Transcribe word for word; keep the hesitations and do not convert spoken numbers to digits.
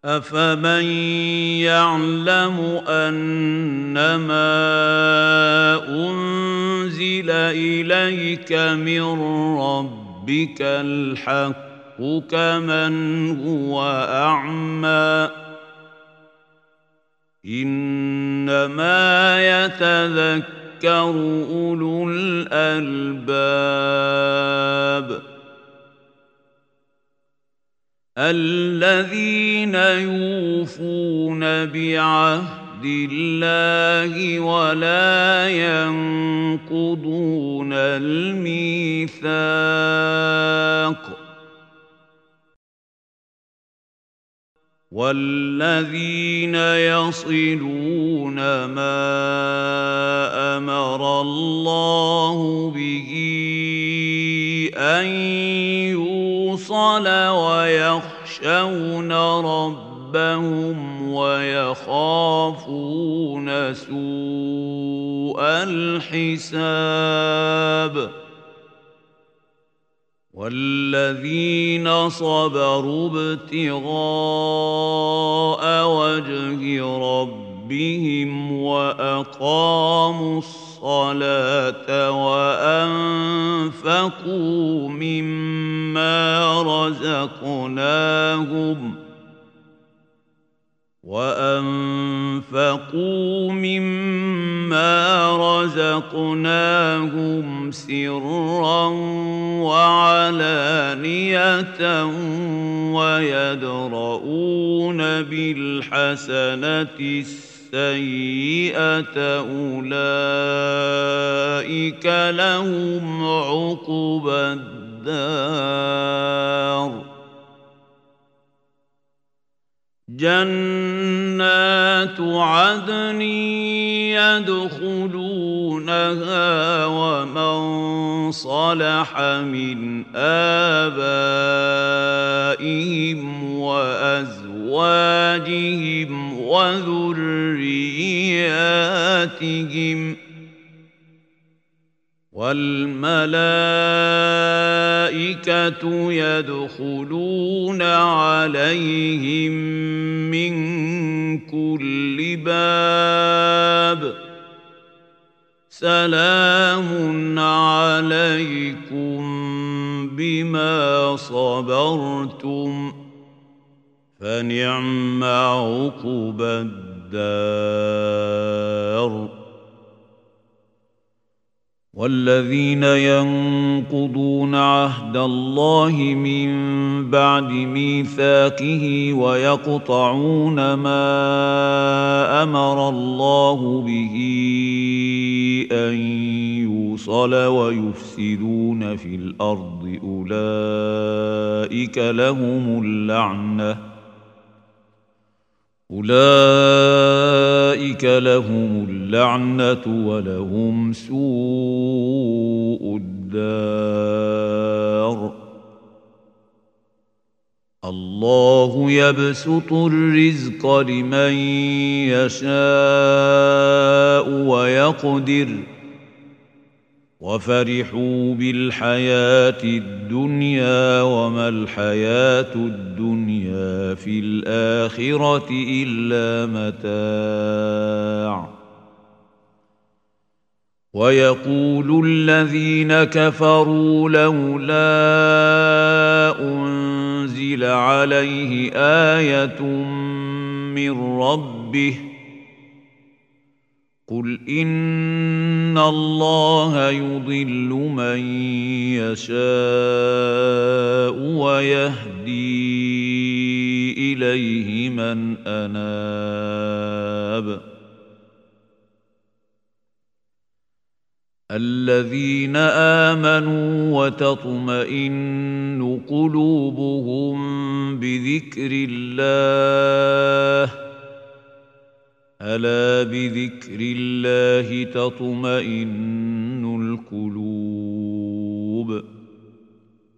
أفمن يعلم أنما أنزل إليك من ربك الحق كمن هو أعمى إنما يتذكر أولو الألباب الذين يوفون بعهد الله ولا ينقضون الميثاق والذين يصلون ما أمر الله به أن يوصل ويخشون ربهم ويخافون سوء الحساب والذين صبروا ابتغاء وجه ربهم وأقاموا الصلاة وأنفقوا مما رزقناهم وأنفقوا مما رزقناهم سرا وعلانية ويدرؤون بالحسنة السيئة أولئك لهم عقبى الدار جنات عدن يدخلونها ومن صلح من آبائهم وأزواجهم وذرياتهم والملائكة يدخلون عليهم من كل باب سلام عليكم بما صبرتم فنعم عقبى الدار والذين ينقضون عهد الله من بعد ميثاقه ويقطعون ما أمر الله به أن يوصل ويفسدون في الأرض أولئك لهم اللعنة أولئك لهم اللعنة ولهم سوء الدار الله يبسط الرزق لمن يشاء ويقدر وفرحوا بالحياة الدنيا وما الحياة الدنيا في الآخرة إلا متاع ويقول الذين كفروا لولا أنزل عليه آية من ربه قل إن الله يضل من يشاء ويهدي إليه من أناب الذين آمنوا وتطمئن قلوبهم بذكر الله ألا بذكر الله تطمئن القلوب